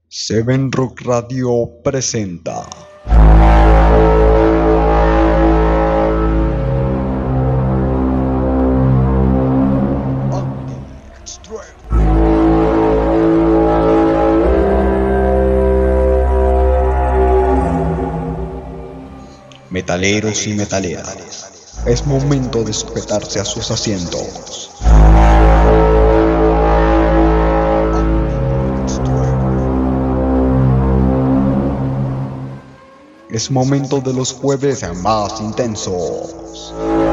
Seven Rock Radio presenta. Metaleros y metaleras, es momento de sujetarse a sus asientos. Es momento de los jueves más intensos.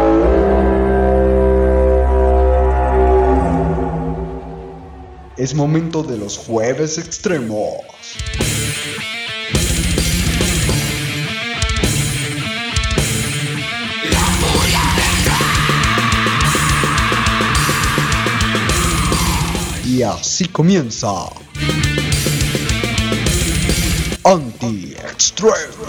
Es momento de los jueves extremos. Y así comienza Anti-Extreme.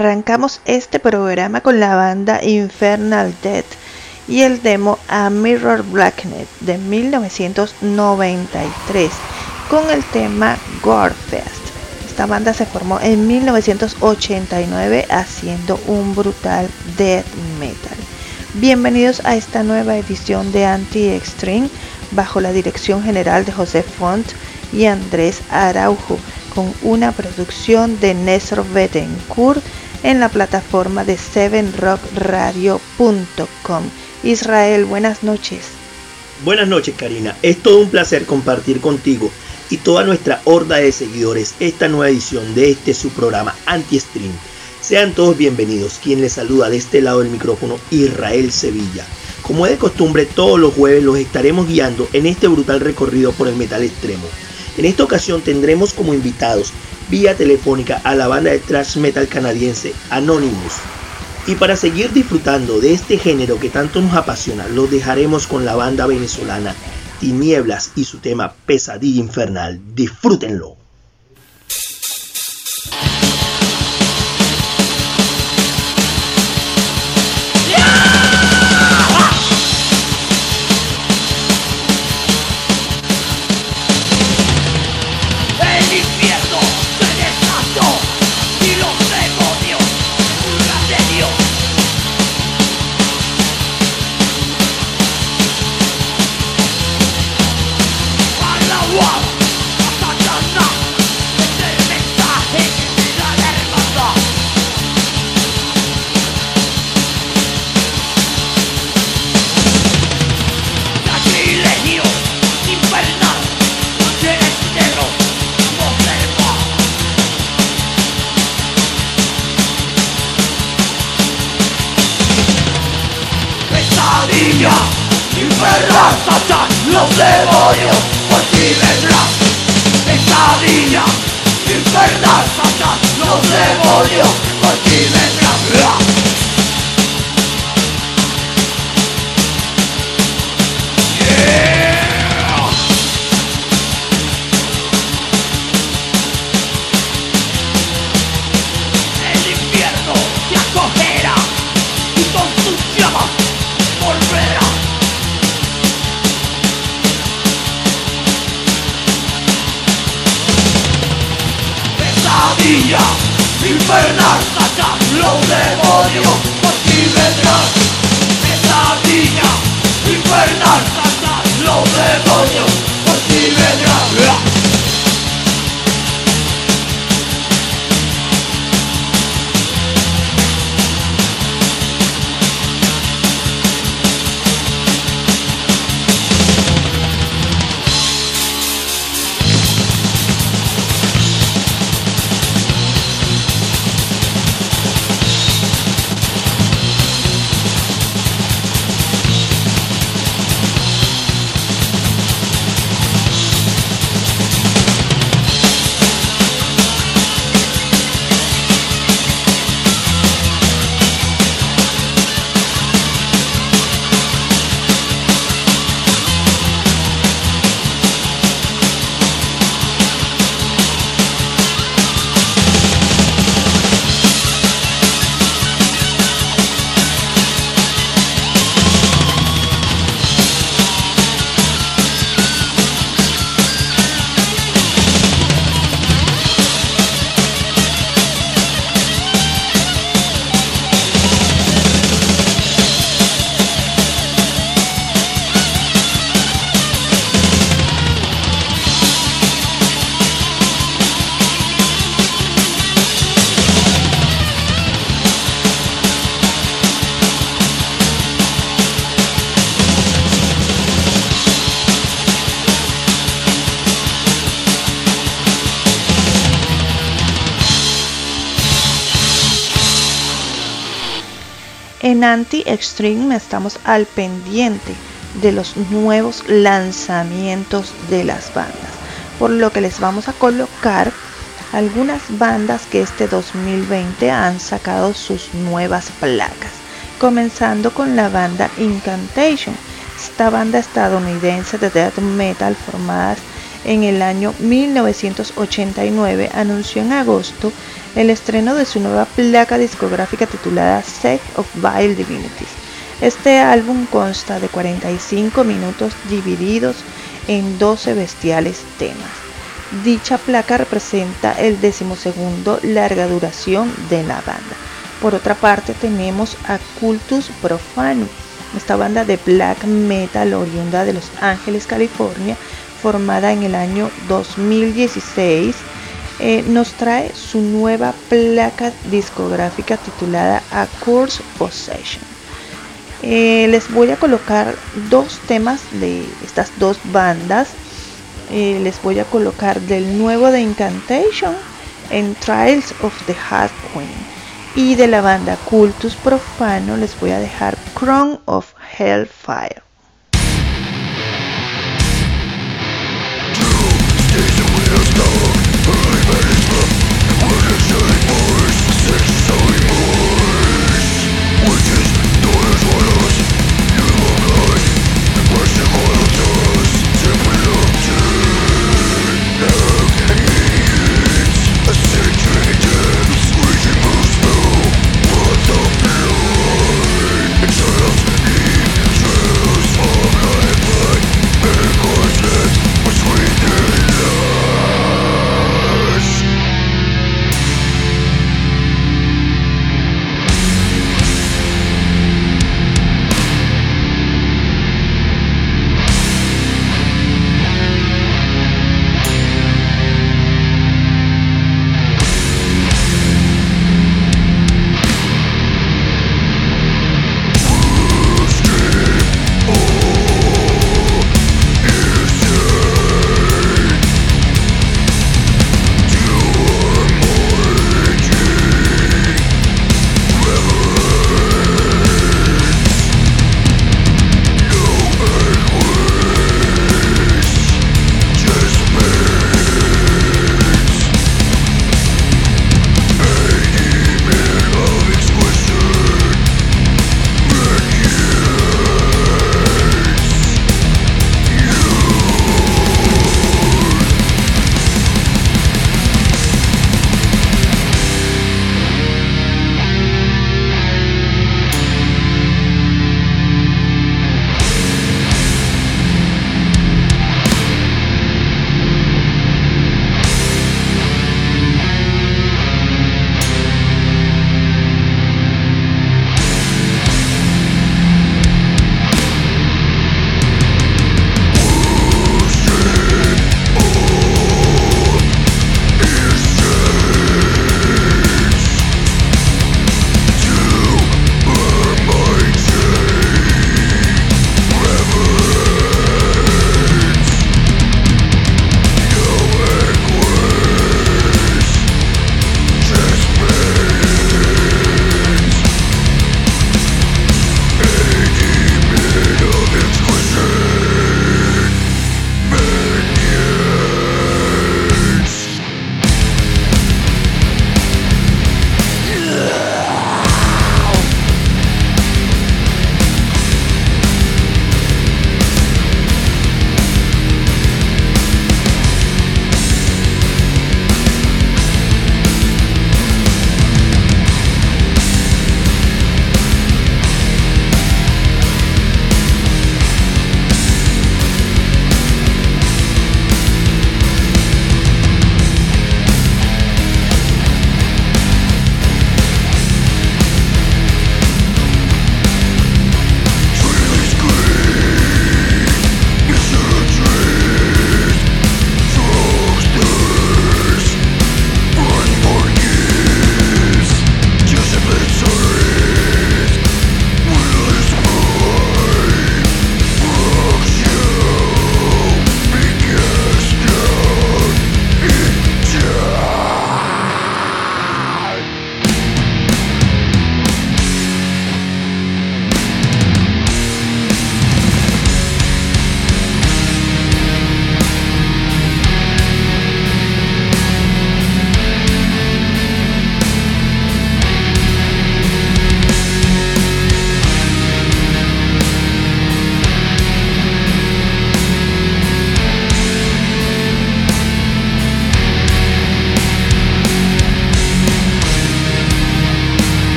Arrancamos este programa con la banda Infernal Death y el demo A Mirror Blackened de 1993 con el tema Gorefest. Esta banda se formó en 1989 haciendo un brutal death metal. Bienvenidos a esta nueva edición de Anti-Extreme bajo la dirección general de José Font y Andrés Araujo, con una producción de Néstor Bettencourt en la plataforma de 7rockradio.com. Israel, buenas noches. Buenas noches, Karina. Es todo un placer compartir contigo y toda nuestra horda de seguidores esta nueva edición de su programa Anti-Stream. Sean todos bienvenidos. Quien les saluda de este lado del micrófono, Israel Sevilla. Como es de costumbre, todos los jueves los estaremos guiando en este brutal recorrido por el metal extremo. En esta ocasión tendremos como invitados vía telefónica a la banda de thrash metal canadiense Anonymous. Y para seguir disfrutando de este género que tanto nos apasiona, los dejaremos con la banda venezolana Tinieblas y su tema Pesadilla Infernal. Disfrútenlo. Infernal, Satán, los demonios por ti vendrán. Pesadilla, infernal, Satán, los demonios por ti vendrán. El infierno te acogerá y con sus llamas volverá. Pesadilla, infernal, Satán, los demonios por ti vendrán. Pesadilla, infernal, Satán, los demonios por ti vendrán. En Anti-Extreme estamos al pendiente de los nuevos lanzamientos de las bandas, por lo que les vamos a colocar algunas bandas que este 2020 han sacado sus nuevas placas, comenzando con la banda Incantation. Esta banda estadounidense de death metal formada en el año 1989 anunció en agosto el estreno de su nueva placa discográfica titulada Sect of Vile Divinities. Este álbum consta de 45 minutos divididos en 12 bestiales temas. Dicha placa representa el 12º larga duración de la banda. Por otra parte tenemos a Cultus Profanum, esta banda de black metal oriunda de Los Ángeles, California, formada en el año 2016, nos trae su nueva placa discográfica titulada A Curse Possession. Les voy a colocar dos temas de estas dos bandas. Les voy a colocar del nuevo de Incantation en Trials of the Hard Queen, y de la banda Cultus Profano les voy a dejar Crown of Hellfire.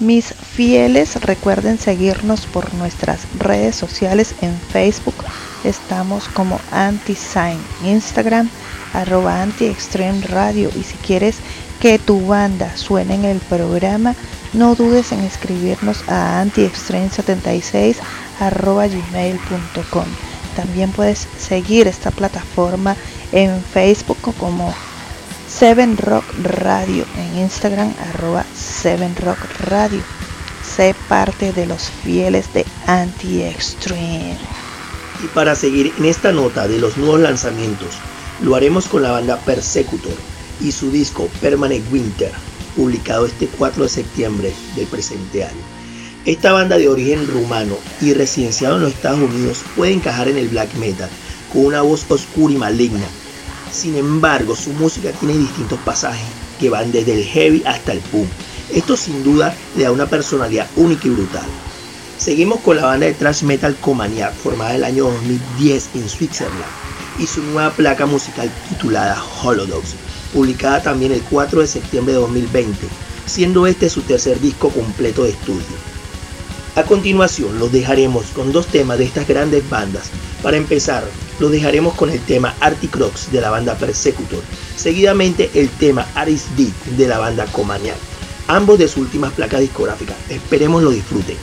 Mis fieles, recuerden seguirnos por nuestras redes sociales. En Facebook estamos como Anti-Sign, Instagram @Anti-Extreme Radio, y si quieres que tu banda suene en el programa, no dudes en escribirnos a antiextreme76@gmail.com. También puedes seguir esta plataforma en Facebook como 7Rock Radio, en Instagram @7Rock Radio. Sé parte de los fieles de Anti-Extreme. Y para seguir en esta nota de los nuevos lanzamientos, lo haremos con la banda Persecutor y su disco Permanent Winter, publicado este 4 de septiembre del presente año. Esta banda de origen rumano y residenciado en los Estados Unidos puede encajar en el black metal con una voz oscura y maligna. Sin embargo, su música tiene distintos pasajes que van desde el heavy hasta el punk. Esto sin duda le da una personalidad única y brutal. Seguimos con la banda de thrash metal Comaniac, formada en el año 2010 en Switzerland, y su nueva placa musical titulada Holodox, publicada también el 4 de septiembre de 2020, siendo este su tercer disco completo de estudio. A continuación los dejaremos con dos temas de estas grandes bandas. Para empezar, los dejaremos con el tema Arctic Rocks de la banda Persecutor, seguidamente el tema Aris Deep de la banda Comaniac, ambos de sus últimas placas discográficas. Esperemos lo disfruten.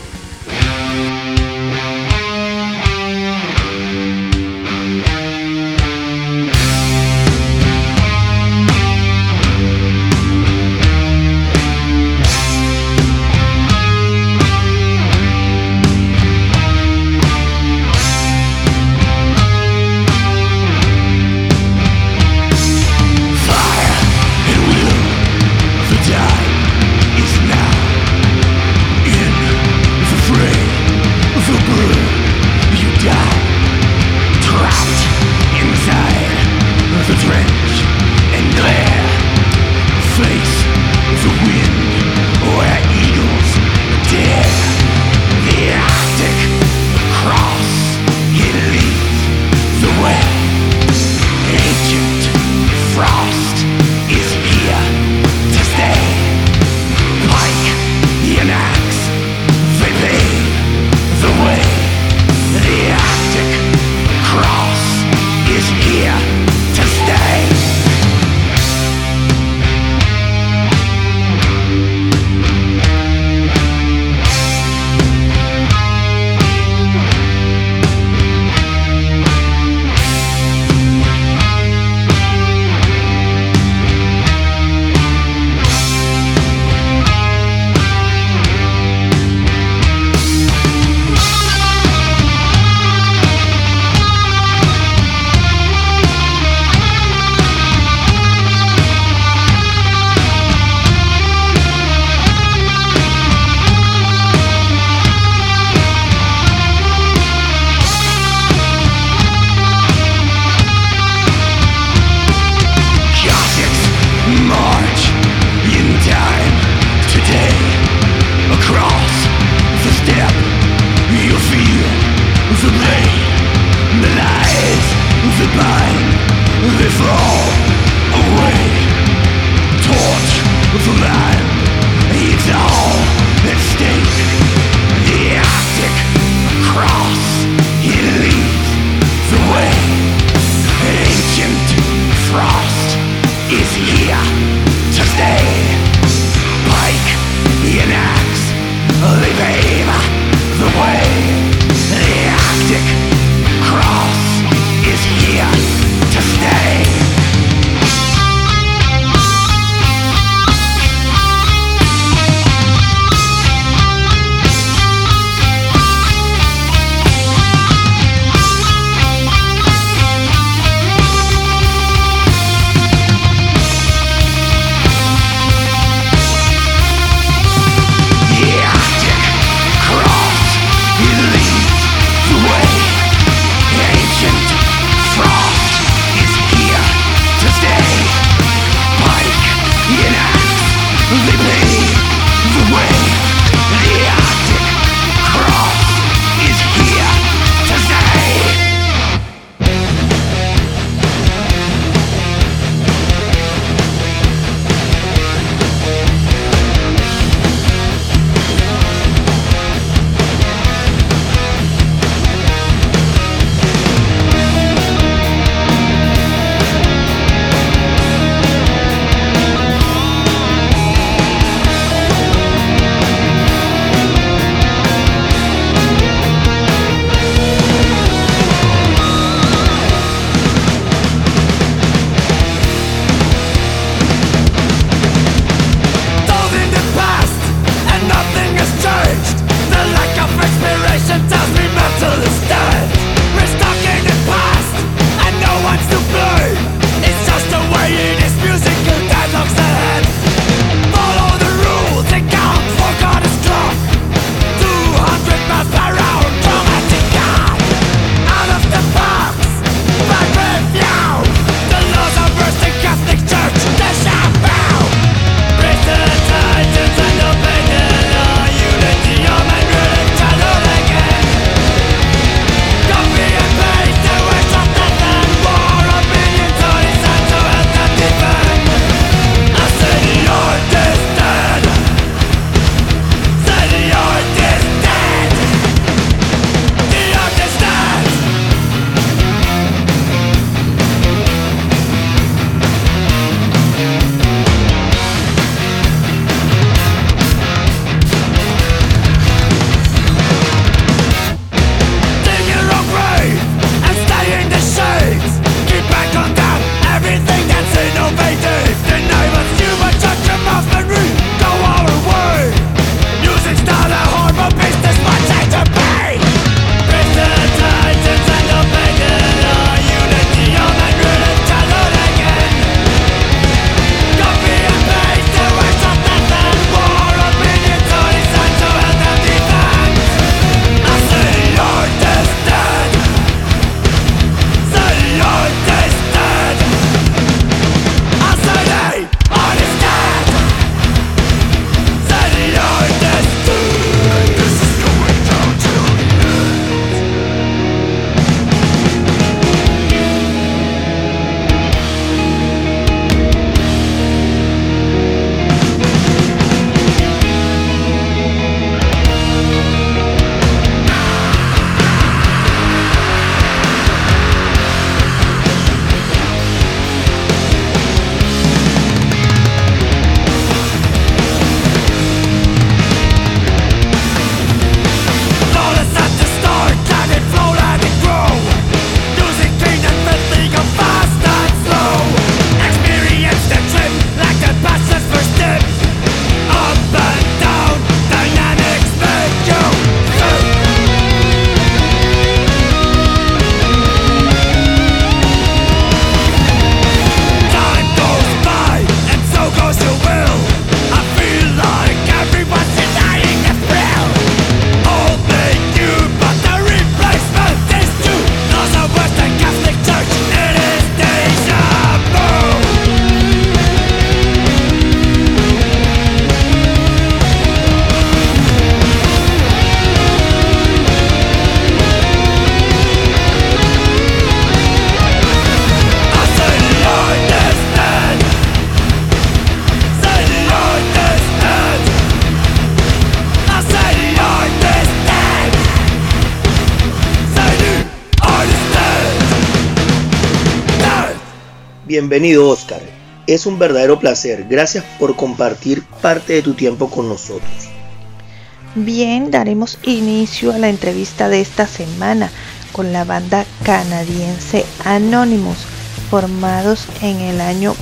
Bienvenido, Oscar. Es un verdadero placer. Gracias por compartir parte de tu tiempo con nosotros. Bien, daremos inicio a la entrevista de esta semana con la banda canadiense Anonymous, formados en el año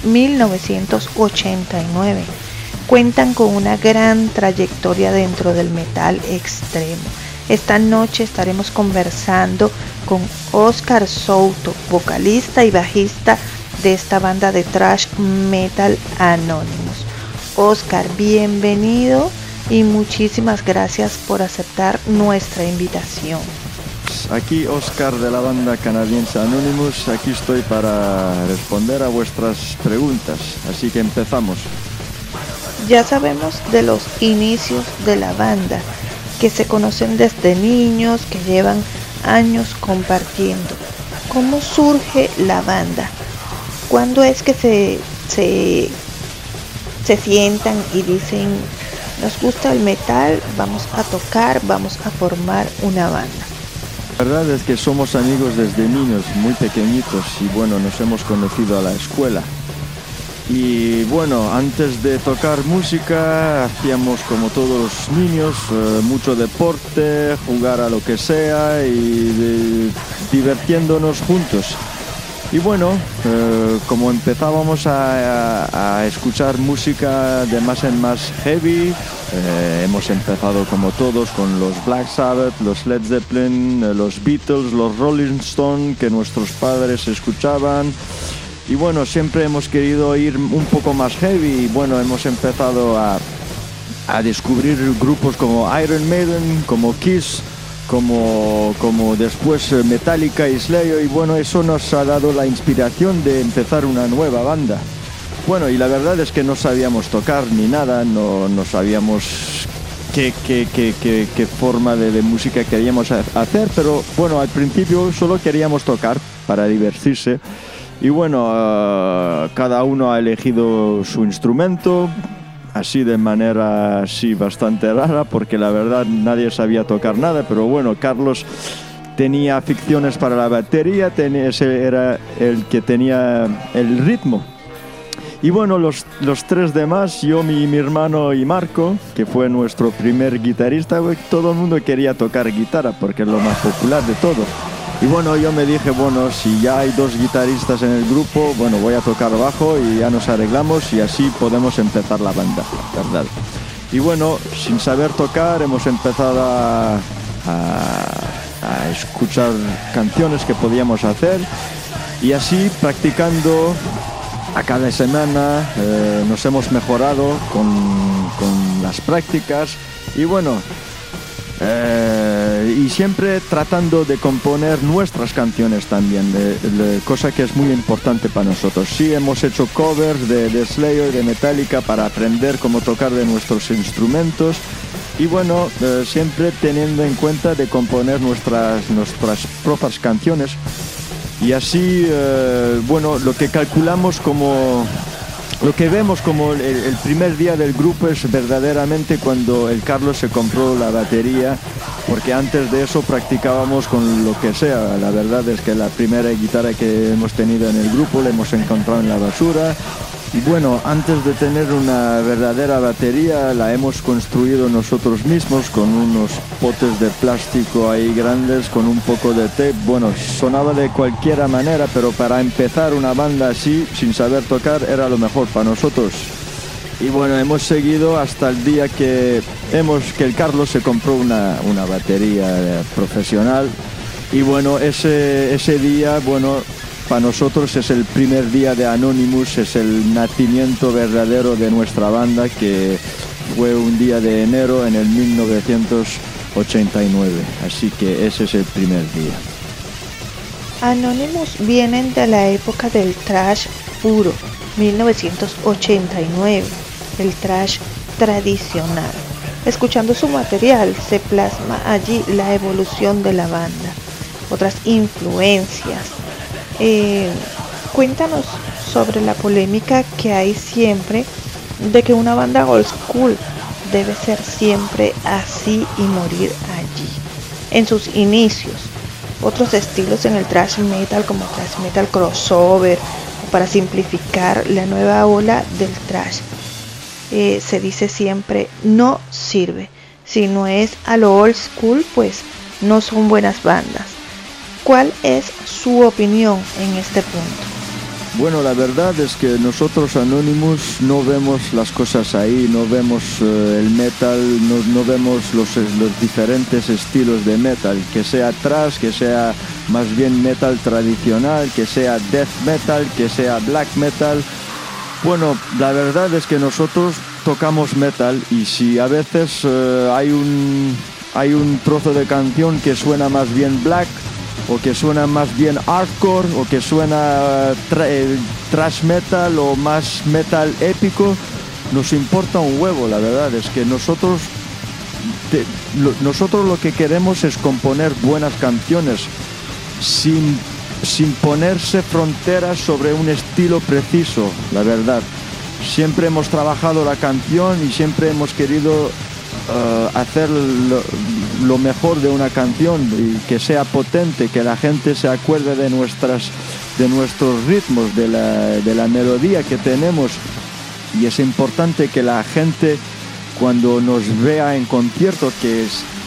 1989. Cuentan con una gran trayectoria dentro del metal extremo. Esta noche estaremos conversando con Oscar Souto, vocalista y bajista de esta banda de thrash metal Anonymous. Oscar, bienvenido y muchísimas gracias por aceptar nuestra invitación. Aquí Oscar de la banda canadiense Anonymous, aquí estoy para responder a vuestras preguntas, así que empezamos. Ya sabemos de los inicios de la banda, que se conocen desde niños, que llevan años compartiendo. ¿Cómo surge la banda? ¿Cuándo es que se sientan y dicen, nos gusta el metal, vamos a tocar, vamos a formar una banda? La verdad es que somos amigos desde niños, muy pequeñitos, y bueno, nos hemos conocido a la escuela. Y bueno, antes de tocar música hacíamos como todos los niños, mucho deporte, jugar a lo que sea y divirtiéndonos juntos. Y bueno, como empezábamos a escuchar música de más en más heavy, hemos empezado como todos con los Black Sabbath, los Led Zeppelin, los Beatles, los Rolling Stones que nuestros padres escuchaban. Y bueno, siempre hemos querido ir un poco más heavy y bueno, hemos empezado a descubrir grupos como Iron Maiden, como Kiss, como después Metallica y Slayer, y bueno, eso nos ha dado la inspiración de empezar una nueva banda. Bueno, y la verdad es que no sabíamos tocar ni nada, no sabíamos qué forma de música queríamos hacer, pero bueno, al principio solo queríamos tocar para divertirse. Y bueno, cada uno ha elegido su instrumento, así de manera así bastante rara, porque la verdad nadie sabía tocar nada, pero bueno, Carlos tenía aficiones para la batería, ese era el que tenía el ritmo. Y bueno, los tres demás, yo, mi hermano y Marco, que fue nuestro primer guitarrista, todo el mundo quería tocar guitarra porque es lo más popular de todo. Y bueno, yo me dije, bueno, si ya hay dos guitarristas en el grupo, bueno, voy a tocar bajo y ya nos arreglamos y así podemos empezar la banda, ¿verdad? Y bueno, sin saber tocar hemos empezado a escuchar canciones que podíamos hacer y así practicando a cada semana nos hemos mejorado con las prácticas y bueno, y siempre tratando de componer nuestras canciones también, cosa que es muy importante para nosotros. Sí, hemos hecho covers de Slayer, de Metallica para aprender cómo tocar de nuestros instrumentos y bueno, siempre teniendo en cuenta de componer nuestras propias canciones y así, bueno, lo que calculamos como... Lo que vemos como el primer día del grupo es verdaderamente cuando el Carlos se compró la batería, porque antes de eso practicábamos con lo que sea. La verdad es que la primera guitarra que hemos tenido en el grupo la hemos encontrado en la basura. Y bueno, antes de tener una verdadera batería la hemos construido nosotros mismos con unos potes de plástico ahí grandes, con un poco de tape. Bueno, sonaba de cualquier manera, pero para empezar una banda así, sin saber tocar, era lo mejor para nosotros. Y bueno, hemos seguido hasta el día que el Carlos se compró una batería profesional. Y bueno, ese día, bueno, para nosotros es el primer día de Anonymous, es el nacimiento verdadero de nuestra banda, que fue un día de enero en el 1989, así que ese es el primer día. Anonymous vienen de la época del thrash puro, 1989, el thrash tradicional. Escuchando su material se plasma allí la evolución de la banda, otras influencias. Cuéntanos sobre la polémica que hay siempre de que una banda old school debe ser siempre así y morir allí. En sus inicios, otros estilos en el thrash metal como thrash metal crossover, para simplificar la nueva ola del thrash. Se dice siempre, no sirve. Si no es a lo old school, pues no son buenas bandas. ¿Cuál es su opinión en este punto? Bueno, la verdad es que nosotros Anonymous no vemos las cosas ahí, no vemos el metal, no vemos los diferentes estilos de metal, que sea thrash, que sea más bien metal tradicional, que sea death metal, que sea black metal. Bueno, la verdad es que nosotros tocamos metal y si a veces hay un trozo de canción que suena más bien black, o que suena más bien hardcore, o que suena thrash metal o más metal épico, nos importa un huevo. La verdad es que nosotros lo que queremos es componer buenas canciones sin ponerse fronteras sobre un estilo preciso. La verdad, siempre hemos trabajado la canción y siempre hemos querido hacer lo mejor de una canción y que sea potente, que la gente se acuerde de nuestros ritmos, de la melodía que tenemos. Y es importante que la gente, cuando nos vea en concierto, que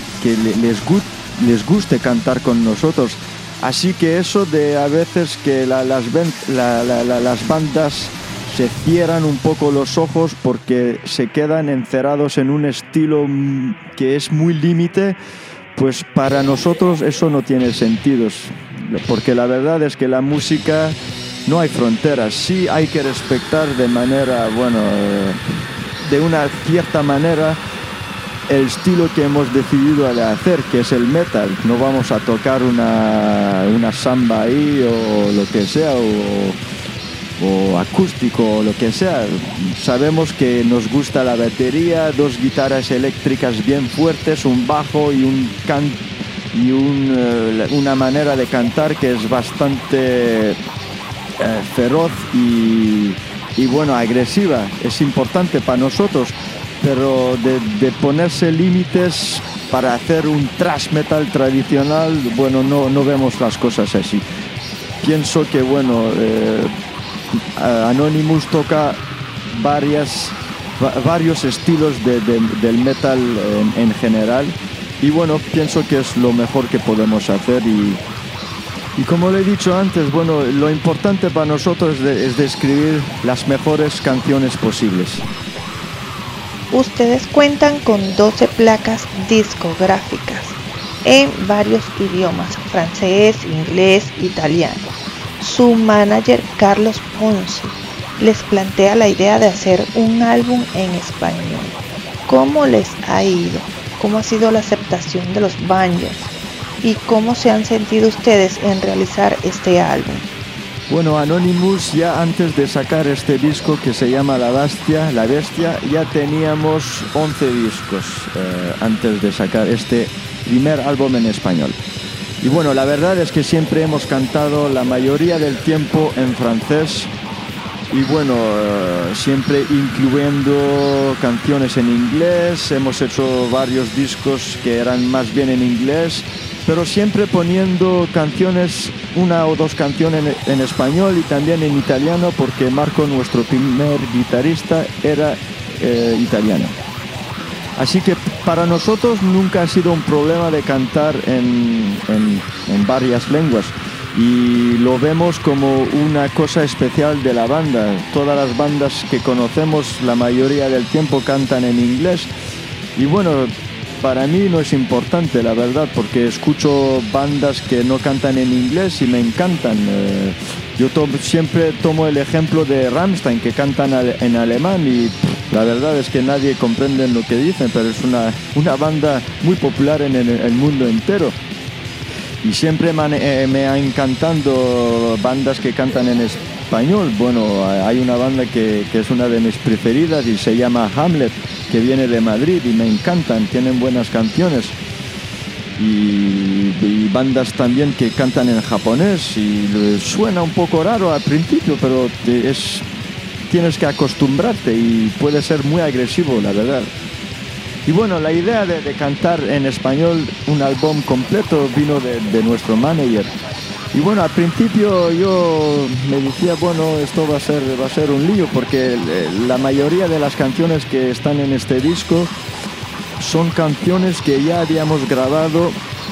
les guste cantar con nosotros. Así que eso de a veces que las bandas se cierran un poco los ojos porque se quedan encerrados en un estilo que es muy límite, pues para nosotros eso no tiene sentido, porque la verdad es que la música no hay fronteras. Sí hay que respetar de una cierta manera el estilo que hemos decidido hacer, que es el metal. No vamos a tocar una samba ahí o lo que sea, o acústico o lo que sea. Sabemos que nos gusta la batería, 2 guitarras eléctricas bien fuertes, un bajo y una manera de cantar que es bastante feroz y bueno, agresiva. Es importante para nosotros, pero de ponerse límites para hacer un thrash metal tradicional, bueno, no vemos las cosas así. Pienso que Anonymous toca varios estilos del metal en general, y bueno, pienso que es lo mejor que podemos hacer y como le he dicho antes, bueno, lo importante para nosotros es de escribir las mejores canciones posibles. Ustedes cuentan con 12 placas discográficas en varios idiomas: francés, inglés, italiano. Su manager, Carlos Ponce, les plantea la idea de hacer un álbum en español. ¿Cómo les ha ido? ¿Cómo ha sido la aceptación de los Bangers? ¿Y cómo se han sentido ustedes en realizar este álbum? Bueno, Anonymous, ya antes de sacar este disco que se llama La Bestia, ya teníamos 11 discos antes de sacar este primer álbum en español. Y bueno, la verdad es que siempre hemos cantado la mayoría del tiempo en francés y bueno, siempre incluyendo canciones en inglés. Hemos hecho varios discos que eran más bien en inglés, pero siempre poniendo canciones, 1 o 2 canciones en español y también en italiano, porque Marco, nuestro primer guitarrista, era italiano. Así que para nosotros nunca ha sido un problema de cantar en varias lenguas y lo vemos como una cosa especial de la banda. Todas las bandas que conocemos la mayoría del tiempo cantan en inglés y bueno, para mí no es importante, la verdad, porque escucho bandas que no cantan en inglés y me encantan. Yo siempre tomo el ejemplo de Rammstein, que cantan en alemán y la verdad es que nadie comprende lo que dicen, pero es una banda muy popular en el mundo entero. Y siempre me ha encantado bandas que cantan en español. Bueno, hay una banda que es una de mis preferidas y se llama Hamlet, que viene de Madrid y me encantan, tienen buenas canciones. Y bandas también que cantan en japonés y suena un poco raro al principio, pero tienes que acostumbrarte y puede ser muy agresivo, la verdad. Y bueno, la idea de cantar en español un álbum completo vino de nuestro manager, Y bueno, al principio yo me decía, bueno, esto va a ser un lío, porque la mayoría de las canciones que están en este disco son canciones que ya habíamos grabado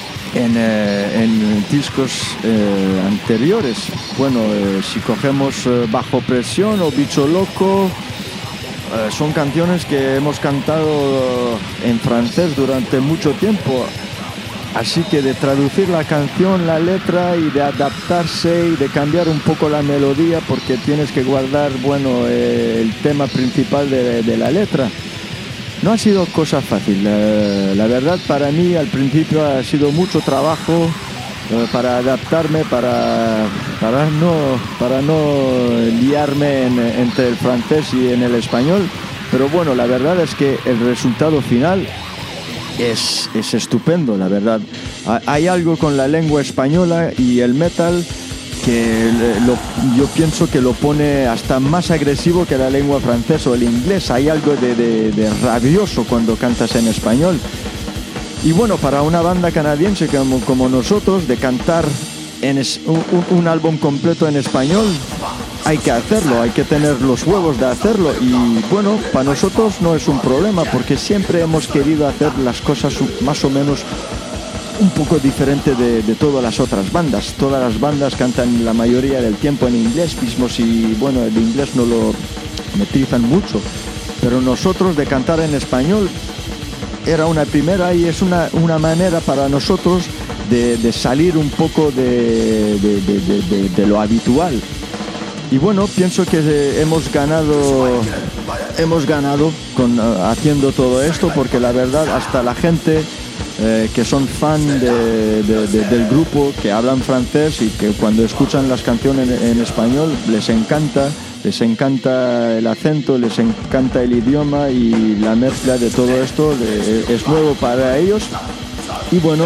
en discos anteriores. Bueno, si cogemos Bajo Presión o Bicho Loco, son canciones que hemos cantado en francés durante mucho tiempo. Así que de traducir la canción, la letra, y de adaptarse y de cambiar un poco la melodía, porque tienes que guardar, bueno, el tema principal de la letra. No ha sido cosa fácil. La verdad, para mí al principio ha sido mucho trabajo para adaptarme, para no liarme entre el francés y en el español. Pero bueno, la verdad es que el resultado final es estupendo, la verdad. Hay algo con la lengua española y el metal que yo pienso que lo pone hasta más agresivo que la lengua francesa o el inglés. Hay algo de rabioso cuando cantas en español. Y bueno, para una banda canadiense como nosotros, de cantar un álbum completo en español, hay que hacerlo, hay que tener los huevos de hacerlo. Y bueno, para nosotros no es un problema, porque siempre hemos querido hacer las cosas más o menos un poco diferente de todas las otras bandas. Todas las bandas cantan la mayoría del tiempo en inglés, mismo si, bueno, el inglés no lo metrizan mucho. Pero nosotros, de cantar en español, era una primera, y es una manera para nosotros de salir un poco de lo habitual. Y bueno, pienso que hemos ganado haciendo todo esto, porque la verdad, hasta la gente que son fan del grupo, que hablan francés y que cuando escuchan las canciones en español les encanta el acento, les encanta el idioma, y la mezcla de todo esto es nuevo para ellos. Y bueno,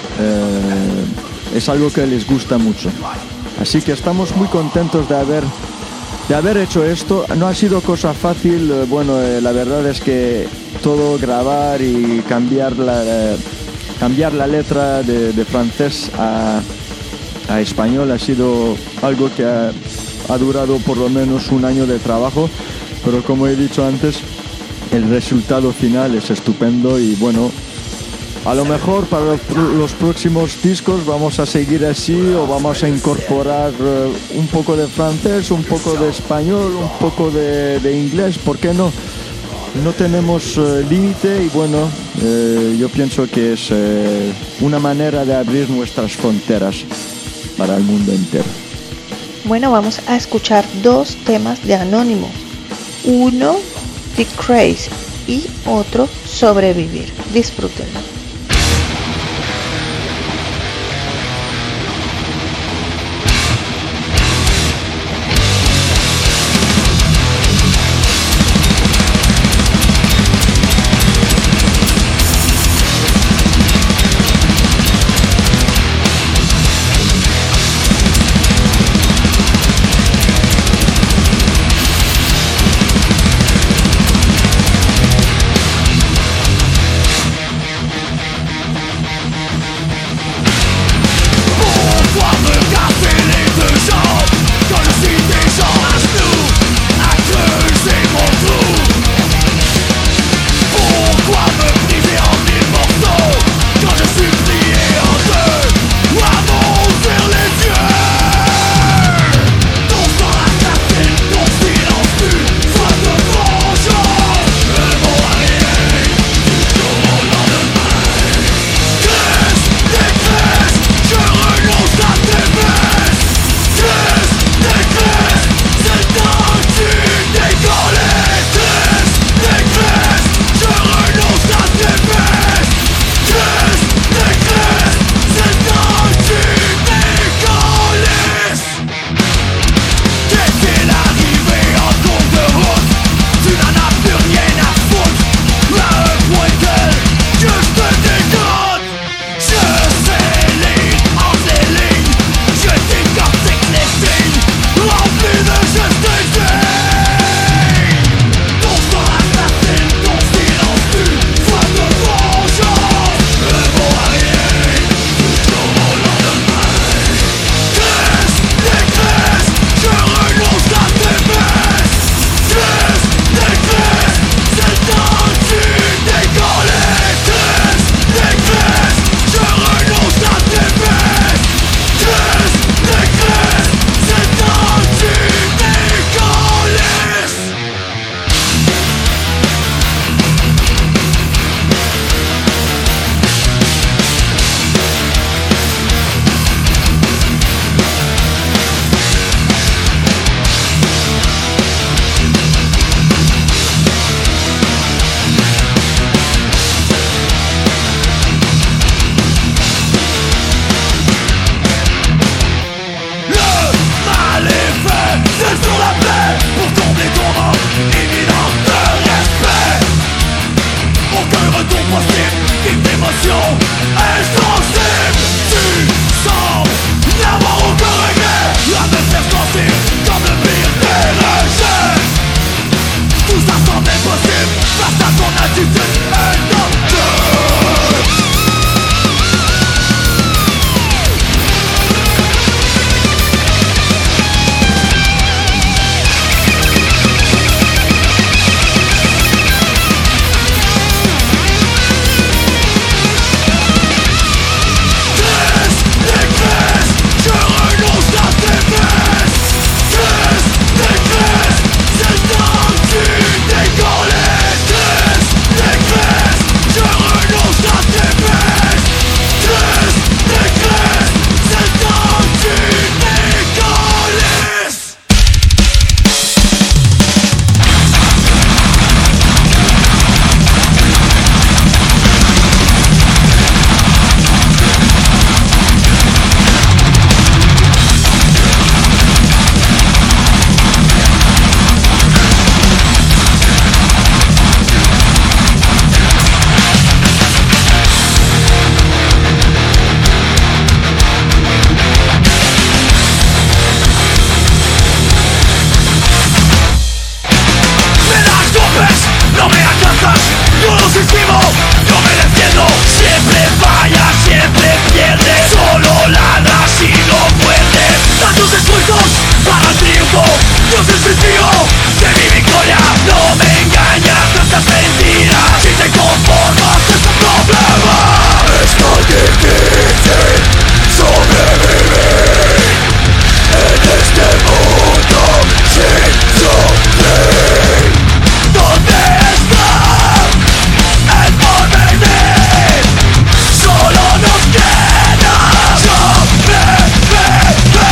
es algo que les gusta mucho. Así que estamos muy contentos de haber hecho esto. No ha sido cosa fácil. Bueno, la verdad es que todo, grabar y cambiar la letra de francés a español, ha sido algo que ha durado por lo menos un año de trabajo. Pero como he dicho antes, el resultado final es estupendo. Y bueno, a lo mejor para los próximos discos vamos a seguir así, o vamos a incorporar un poco de francés, un poco de español, un poco de inglés. ¿Por qué no? No tenemos límite, y bueno, yo pienso que es una manera de abrir nuestras fronteras para el mundo entero. Bueno, vamos a escuchar dos temas de Anónimo. Uno, The Crazy, y otro, Sobrevivir. Disfrútenlo. si no puedes. Tantos esfuerzos para el triunfo, Dios es testigo de mi victoria. No me engañas, tantas mentiras, si te conformas es un problema. Es tan difícil sobrevivir en este mundo sin sufrir. ¿Dónde está el porvenir? Solo nos queda sobrevivir.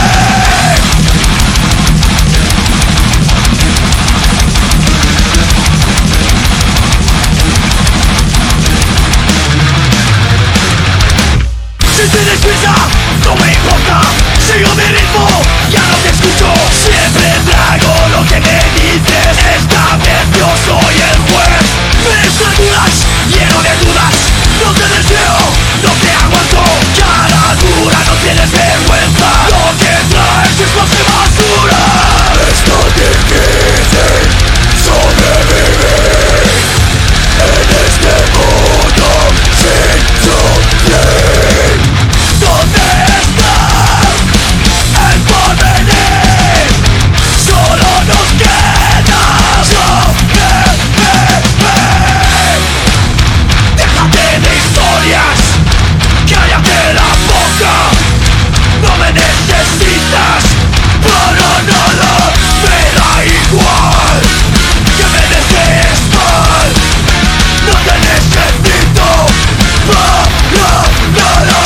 Si tienes prisa, no me importa, sigo mi ritmo, ya no te escucho. Siempre trago lo que me dices, esta vez yo soy el juez. Me estrangulas, lleno de dudas, no te deseo, no te aguanto. Cara dura, no tienes vergüenza, lo que traes es más que basura. Es tan difícil sobrevivir en este mundo sin sufrir. ¿Dónde está el porvenir? Solo nos queda sobrevivir. Déjate de historias, cállate la boca. No me necesitas para nada, me da igual que me desees mal. No te necesito para nada.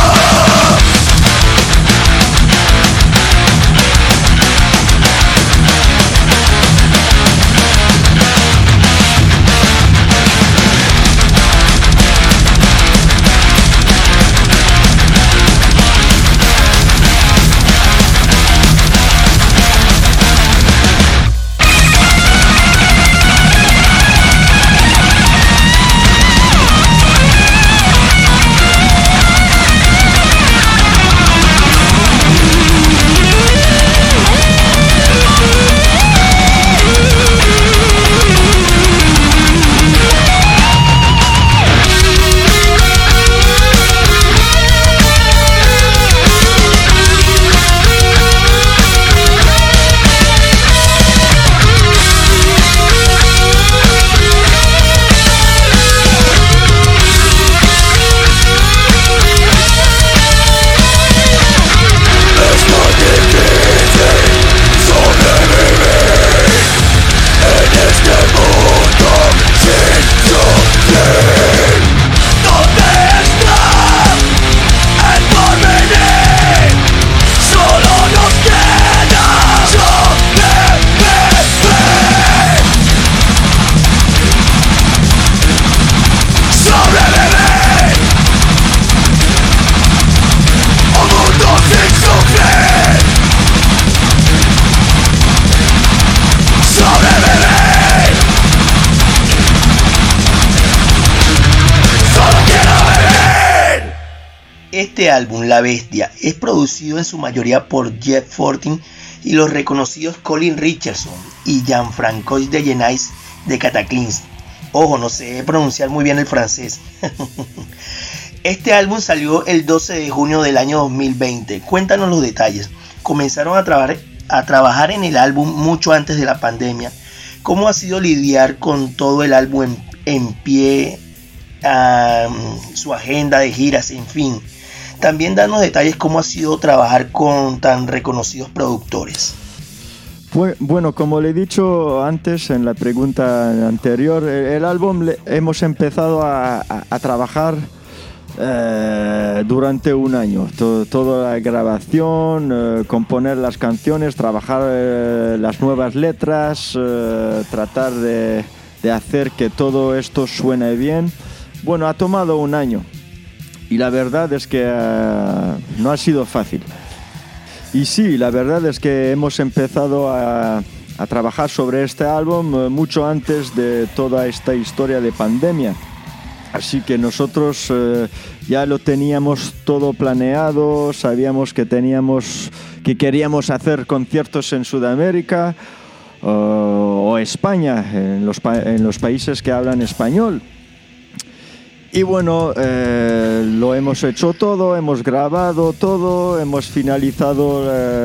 Este álbum, La Bestia, es producido en su mayoría por Jeff Fortin y los reconocidos Colin Richardson y Jean-Francois de Genais de Cataclysm. Ojo, no sé pronunciar muy bien el francés. Este álbum salió el 12 de junio del año 2020. Cuéntanos los detalles. Comenzaron a trabajar en el álbum mucho antes de la pandemia. ¿Cómo ha sido lidiar con todo el álbum en pie, su agenda de giras, en fin? También danos detalles cómo ha sido trabajar con tan reconocidos productores. Bueno, como le he dicho antes en la pregunta anterior, el álbum hemos empezado a trabajar durante un año. Toda la grabación, componer las canciones, trabajar las nuevas letras, tratar de hacer que todo esto suene bien. Bueno, ha tomado un año y la verdad es que no ha sido fácil. Y sí, la verdad es que hemos empezado a trabajar sobre este álbum mucho antes de toda esta historia de pandemia. Así que nosotros ya lo teníamos todo planeado, sabíamos que queríamos hacer conciertos en Sudamérica o España, en los países que hablan español. Y bueno, lo hemos hecho todo, hemos grabado todo, hemos finalizado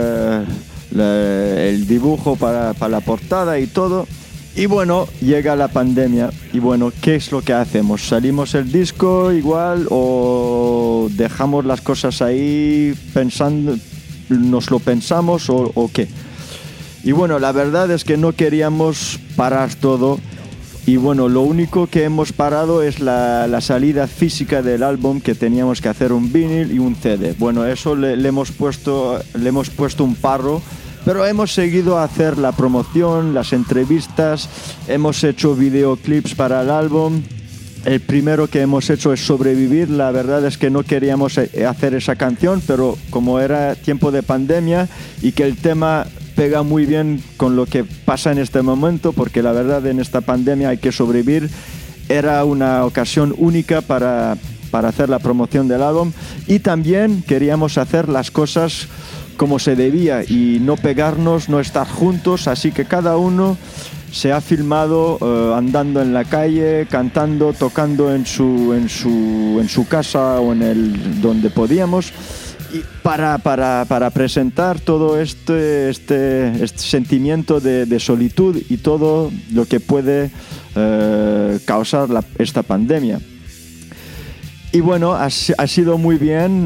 el dibujo para la portada y todo. Y bueno, llega la pandemia. Y bueno, ¿qué es lo que hacemos? ¿Salimos el disco igual o dejamos las cosas ahí pensando, nos lo pensamos o qué? Y bueno, la verdad es que no queríamos parar todo. Y bueno, lo único que hemos parado es la salida física del álbum, que teníamos que hacer un vinil y un CD. Bueno, eso le hemos puesto un paro, pero hemos seguido a hacer la promoción, las entrevistas, hemos hecho videoclips para el álbum. El primero que hemos hecho es Sobrevivir. La verdad es que no queríamos hacer esa canción, pero como era tiempo de pandemia y que el tema pega muy bien con lo que pasa en este momento, porque la verdad en esta pandemia hay que sobrevivir, era una ocasión única para hacer la promoción del álbum. Y también queríamos hacer las cosas como se debía y no pegarnos, no estar juntos, así que cada uno se ha filmado andando en la calle, cantando, tocando en su casa o donde podíamos. Y para presentar todo este sentimiento de solitud y todo lo que puede causar esta pandemia. Y bueno, ha sido muy bien,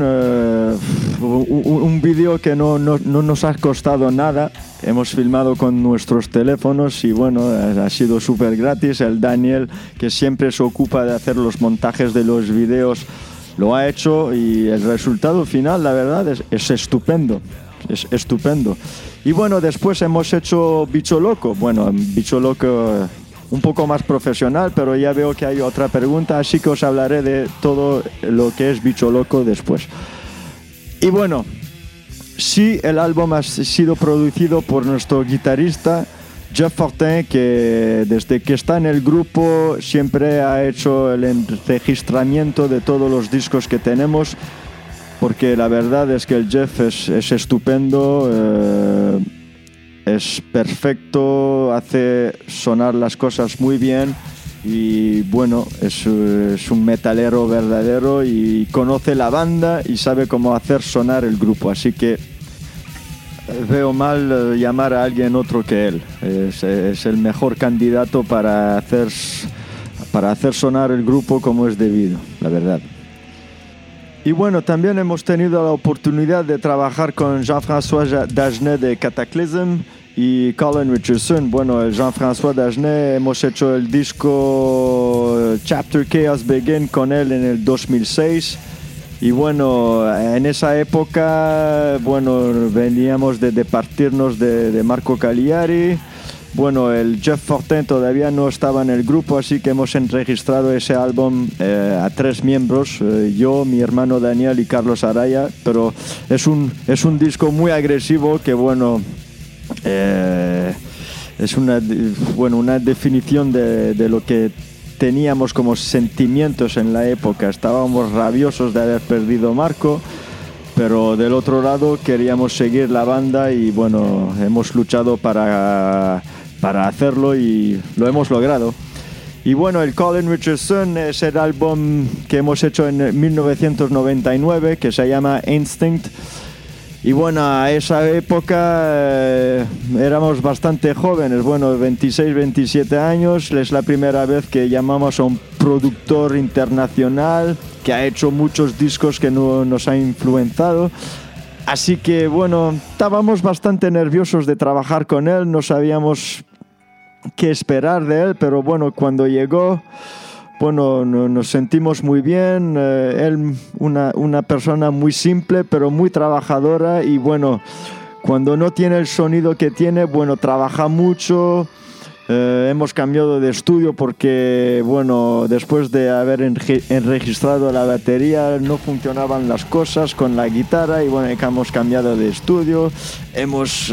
un vídeo que no nos ha costado nada. Hemos filmado con nuestros teléfonos y bueno, ha sido súper gratis. El Daniel, que siempre se ocupa de hacer los montajes de los vídeos, lo ha hecho y el resultado final, la verdad, es estupendo. Es estupendo. Y bueno, después hemos hecho Bicho Loco. Bueno, Bicho Loco un poco más profesional, pero ya veo que hay otra pregunta, así que os hablaré de todo lo que es Bicho Loco después. Y bueno, sí, el álbum ha sido producido por nuestro guitarrista Jeff Fortin, que desde que está en el grupo siempre ha hecho el enregistramiento de todos los discos que tenemos, porque la verdad es que el Jeff es estupendo, es perfecto, hace sonar las cosas muy bien y bueno, es un metalero verdadero y conoce la banda y sabe cómo hacer sonar el grupo, así que veo mal llamar a alguien otro que él. Es el mejor candidato para hacer sonar el grupo como es debido, la verdad. Y bueno, también hemos tenido la oportunidad de trabajar con Jean-François Dagenet de Cataclysm y Colin Richardson. Bueno, el Jean-François Dagenet hemos hecho el disco Chapter Chaos Begin con él en el 2006. Y bueno, en esa época, bueno, veníamos de partirnos de Marco Cagliari. Bueno, el Jeff Fortin todavía no estaba en el grupo, así que hemos enregistrado ese álbum a 3 miembros, yo, mi hermano Daniel y Carlos Araya, pero es un disco muy agresivo que, bueno, es una definición de lo que teníamos como sentimientos en la época. Estábamos rabiosos de haber perdido Marco, pero del otro lado queríamos seguir la banda y bueno, hemos luchado para hacerlo y lo hemos logrado. Y bueno, el Colin Richardson es el álbum que hemos hecho en 1999, que se llama Instinct. Y bueno, a esa época éramos bastante jóvenes, bueno, 26, 27 años. Es la primera vez que llamamos a un productor internacional que ha hecho muchos discos que nos ha influenciado. Así que bueno, estábamos bastante nerviosos de trabajar con él, no sabíamos qué esperar de él, pero bueno, cuando llegó, bueno, nos sentimos muy bien. Él, una persona muy simple, pero muy trabajadora y bueno, cuando no tiene el sonido que tiene, bueno, trabaja mucho. Hemos cambiado de estudio porque, bueno, después de haber enregistrado la batería no funcionaban las cosas con la guitarra y bueno, hemos cambiado de estudio. Hemos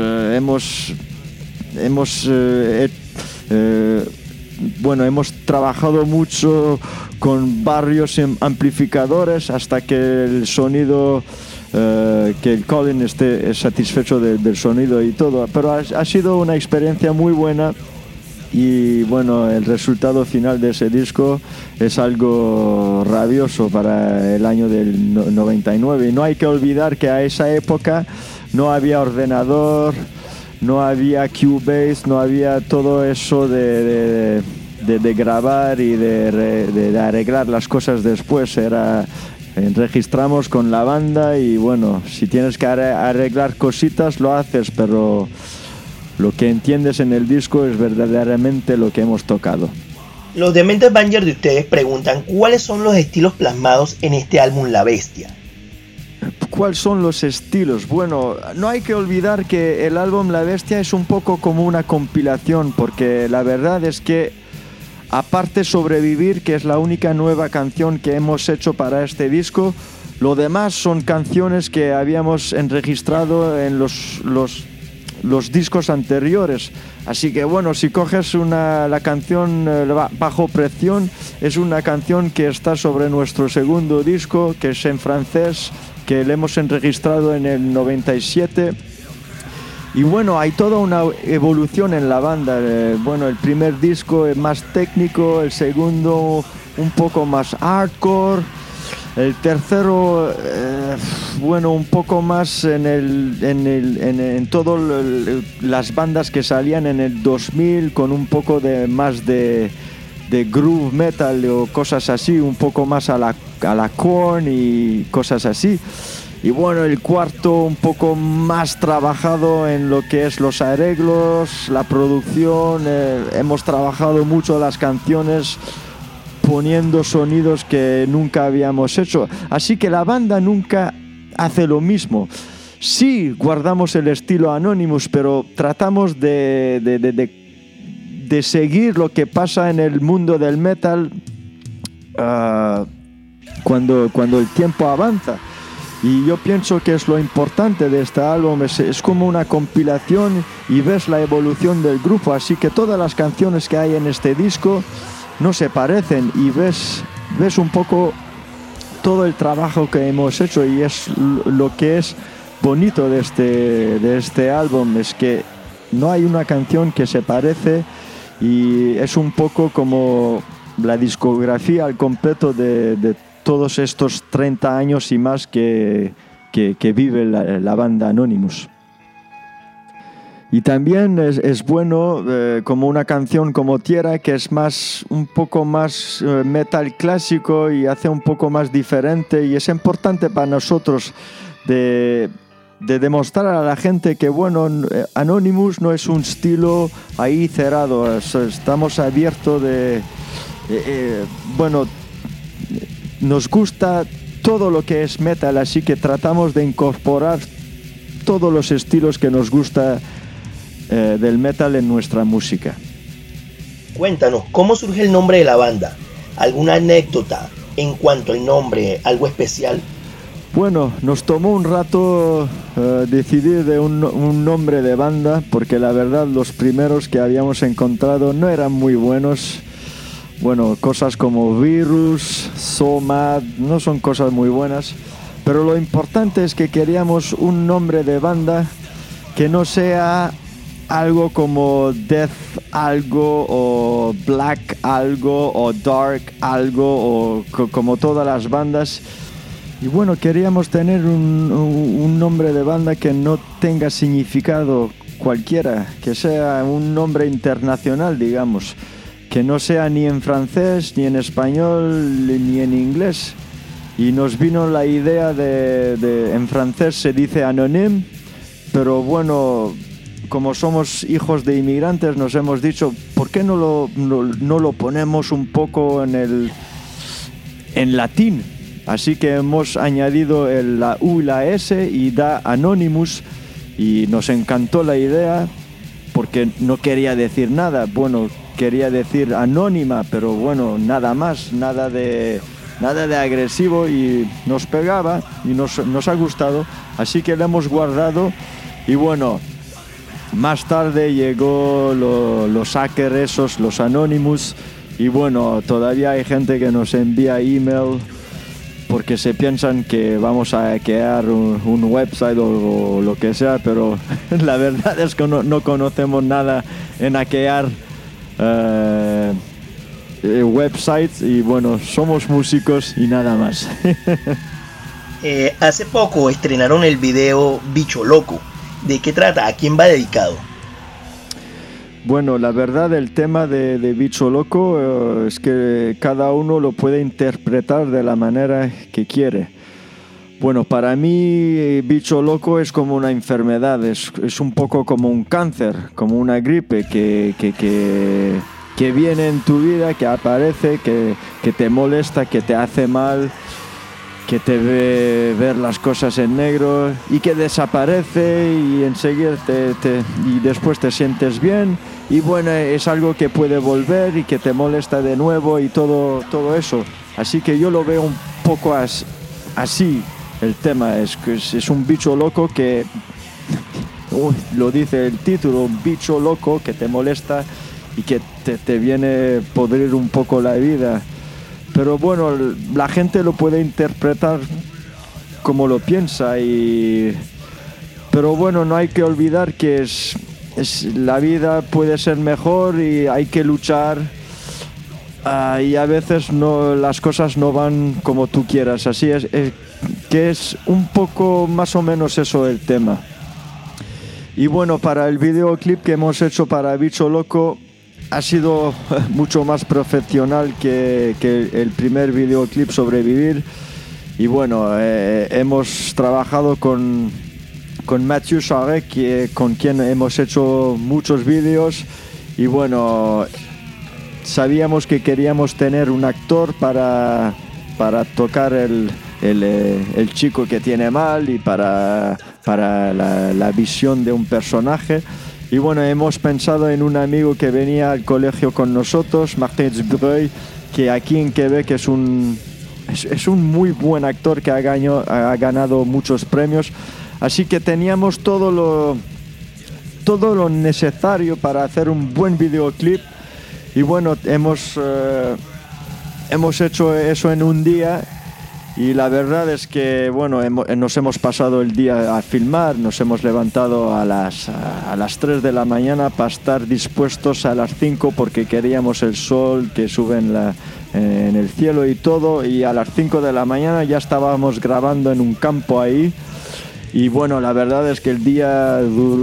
trabajado mucho con varios amplificadores hasta que el sonido, que el Colin esté satisfecho del sonido y todo. Pero ha sido una experiencia muy buena y bueno, el resultado final de ese disco es algo rabioso para el año del 99. Y no hay que olvidar que a esa época no había ordenador, no había Cubase, no había todo eso de grabar y de arreglar las cosas después. Registramos con la banda y bueno, si tienes que arreglar cositas lo haces, pero lo que entiendes en el disco es verdaderamente lo que hemos tocado. Los Dementes Bangers de ustedes preguntan cuáles son los estilos plasmados en este álbum La Bestia. ¿Cuáles son los estilos? Bueno, no hay que olvidar que el álbum La Bestia es un poco como una compilación, porque la verdad es que aparte Sobrevivir, que es la única nueva canción que hemos hecho para este disco, lo demás son canciones que habíamos enregistrado en los discos anteriores. Así que bueno, si coges la canción Bajo Presión, es una canción que está sobre nuestro segundo disco, que es en francés, que le hemos enregistrado en el 97. Y bueno, hay toda una evolución en la banda. Bueno, el primer disco es más técnico, el segundo un poco más hardcore, el tercero, bueno, un poco más en todas las bandas que salían en el 2000, con un poco más de groove metal o cosas así, un poco más a la Korn y cosas así. Y bueno, el cuarto un poco más trabajado en lo que es los arreglos, la producción. Hemos trabajado mucho las canciones, poniendo sonidos que nunca habíamos hecho. Así que la banda nunca hace lo mismo. Sí, guardamos el estilo Anonymous, pero tratamos de seguir lo que pasa en el mundo del metal cuando el tiempo avanza. Y yo pienso que es lo importante de este álbum, es como una compilación y ves la evolución del grupo. Así que todas las canciones que hay en este disco no se parecen y ves un poco todo el trabajo que hemos hecho, y es lo que es bonito de este álbum, es que no hay una canción que se parece, y es un poco como la discografía al completo de todos estos 30 años y más que vive la banda Anonymous. Y también es bueno como una canción como Tierra, que es un poco más metal clásico y hace un poco más diferente, y es importante para nosotros de demostrar a la gente que bueno, Anonymous no es un estilo ahí cerrado, estamos abiertos bueno, nos gusta todo lo que es metal, así que tratamos de incorporar todos los estilos que nos gusta del metal en nuestra música. Cuéntanos, ¿cómo surge el nombre de la banda? ¿Alguna anécdota en cuanto al nombre, algo especial? Bueno, nos tomó un rato decidir de un nombre de banda, porque la verdad los primeros que habíamos encontrado no eran muy buenos. Bueno, cosas como Virus, So Mad, no son cosas muy buenas, pero lo importante es que queríamos un nombre de banda que no sea algo como Death algo, o Black algo, o Dark algo, o como todas las bandas. Y bueno, queríamos tener un nombre de banda que no tenga significado cualquiera, que sea un nombre internacional, digamos, que no sea ni en francés, ni en español, ni en inglés. Y nos vino la idea en francés se dice anonyme, pero bueno, como somos hijos de inmigrantes, nos hemos dicho, ¿por qué no lo ponemos un poco en latín? Así que hemos añadido la U y la S y da Anonymous, y nos encantó la idea porque no quería decir nada. Bueno, quería decir anónima, pero bueno, nada más, nada de agresivo, y nos pegaba y nos ha gustado, así que lo hemos guardado. Y bueno, más tarde llegó los hackers esos, los Anonymous, y bueno, todavía hay gente que nos envía email porque se piensan que vamos a hackear un website o lo que sea, pero la verdad es que no conocemos nada en hackear websites y bueno, somos músicos y nada más. Hace poco estrenaron el video Bicho Loco. ¿De qué trata? ¿A quién va dedicado? Bueno, la verdad el tema de Bicho Loco es que cada uno lo puede interpretar de la manera que quiere. Bueno, para mí Bicho Loco es como una enfermedad, es un poco como un cáncer, como una gripe que viene en tu vida, que aparece, que te molesta, que te hace mal, que te ve ver las cosas en negro y que desaparece y enseguida y después te sientes bien y bueno, es algo que puede volver y que te molesta de nuevo y todo eso. Así que yo lo veo un poco así. El tema es que es un bicho loco que, lo dice el título, un bicho loco que te molesta y que te viene a podrir un poco la vida. Pero bueno, la gente lo puede interpretar como lo piensa pero bueno, no hay que olvidar que la vida puede ser mejor y hay que luchar. Y a veces las cosas no van como tú quieras, así es que es un poco más o menos eso el tema. Y bueno, para el videoclip que hemos hecho para Bicho Loco ha sido mucho más profesional que el primer videoclip Sobrevivir. Y bueno, hemos trabajado con Mathieu Charret, con quien hemos hecho muchos vídeos. Y bueno, sabíamos que queríamos tener un actor para tocar el chico que tiene mal y para la visión de un personaje. Y bueno, hemos pensado en un amigo que venía al colegio con nosotros, Martin Zbreuil, que aquí en Quebec es un muy buen actor que ha ganado muchos premios. Así que teníamos todo lo necesario para hacer un buen videoclip. Y bueno, hemos hecho eso en un día y la verdad es que bueno, nos hemos pasado el día a filmar, nos hemos levantado a las 3 de la mañana para estar dispuestos a las 5 porque queríamos el sol que sube en el cielo y todo, y a las 5 de la mañana ya estábamos grabando en un campo ahí y bueno, la verdad es que el día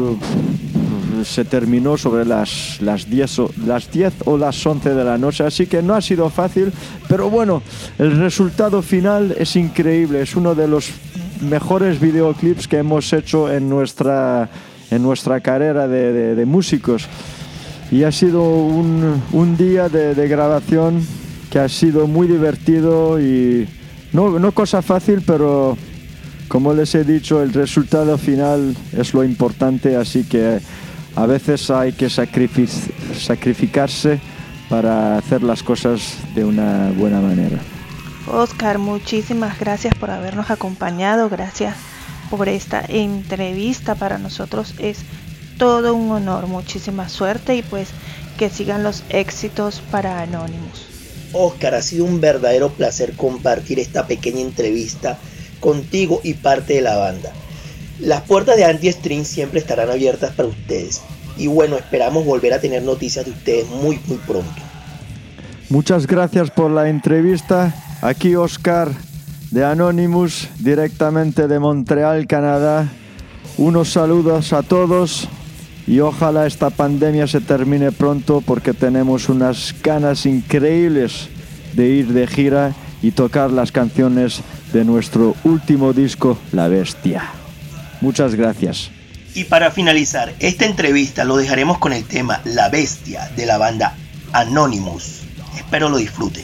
se terminó sobre las 10 o las 11 de la noche, así que no ha sido fácil, pero bueno, el resultado final es increíble, es uno de los mejores videoclips que hemos hecho en nuestra carrera de músicos, y ha sido un día de grabación que ha sido muy divertido y no cosa fácil, pero como les he dicho, el resultado final es lo importante, así que a veces hay que sacrificarse para hacer las cosas de una buena manera. Oscar, muchísimas gracias por habernos acompañado, gracias por esta entrevista. Para nosotros es todo un honor, muchísima suerte y pues que sigan los éxitos para Anonymous. Oscar, ha sido un verdadero placer compartir esta pequeña entrevista contigo y parte de la banda. Las puertas de Anti-String siempre estarán abiertas para ustedes. Y bueno, esperamos volver a tener noticias de ustedes muy pronto. Muchas gracias por la entrevista. Aquí Oscar de Anonymous, directamente de Montreal, Canadá. Unos saludos a todos y ojalá esta pandemia se termine pronto porque tenemos unas ganas increíbles de ir de gira y tocar las canciones de nuestro último disco, La Bestia. Muchas gracias. Y para finalizar esta entrevista lo dejaremos con el tema La Bestia de la banda Anonymous. Espero lo disfruten.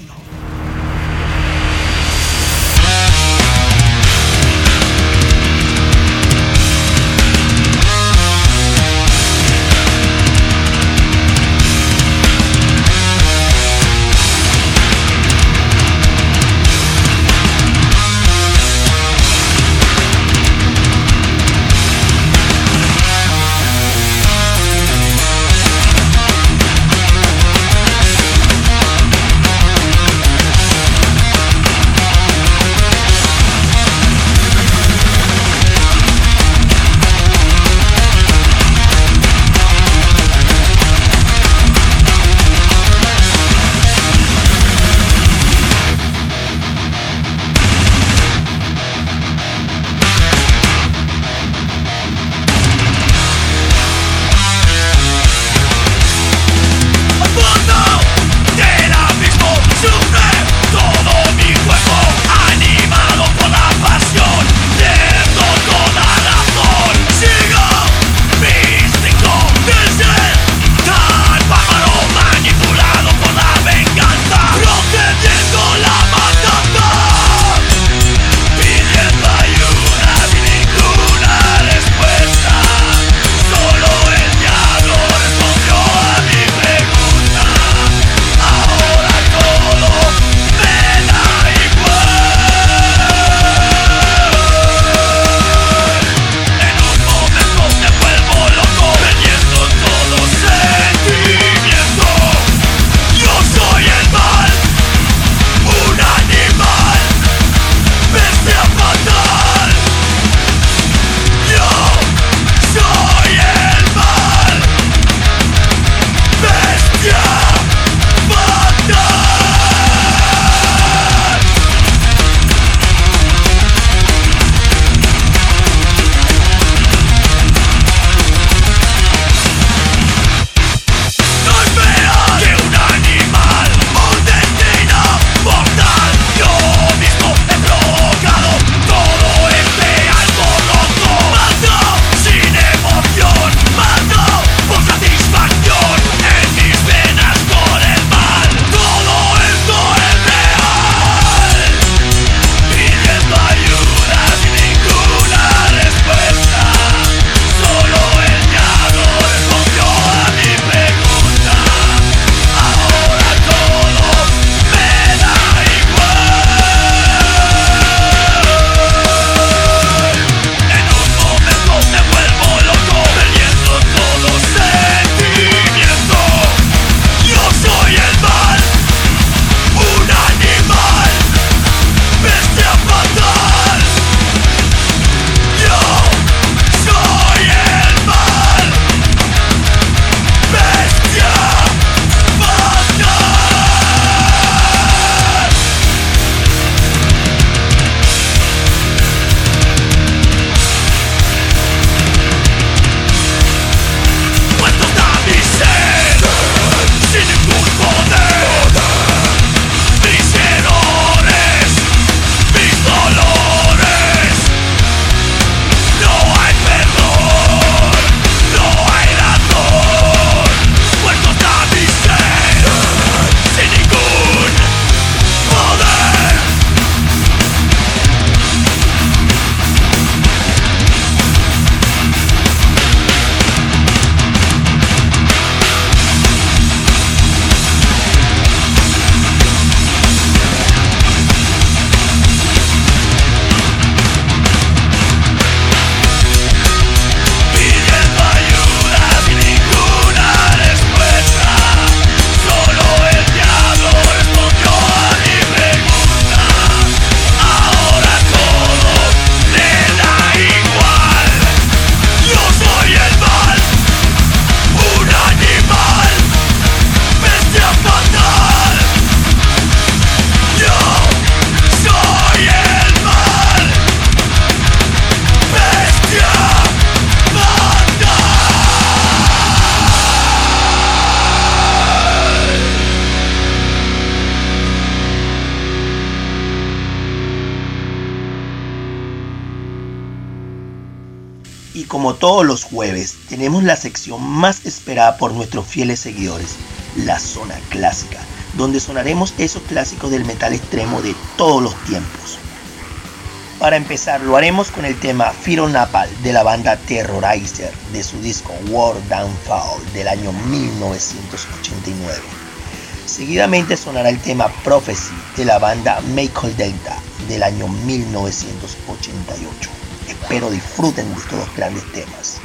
como todos los jueves, tenemos la sección más esperada por nuestros fieles seguidores, la Zona Clásica, donde sonaremos esos clásicos del metal extremo de todos los tiempos. Para empezar, lo haremos con el tema Fear of Napalm de la banda Terrorizer, de su disco War Downfall del año 1989. Seguidamente sonará el tema Prophecy de la banda Michael Delta del año 1988. Espero disfruten de estos dos grandes temas.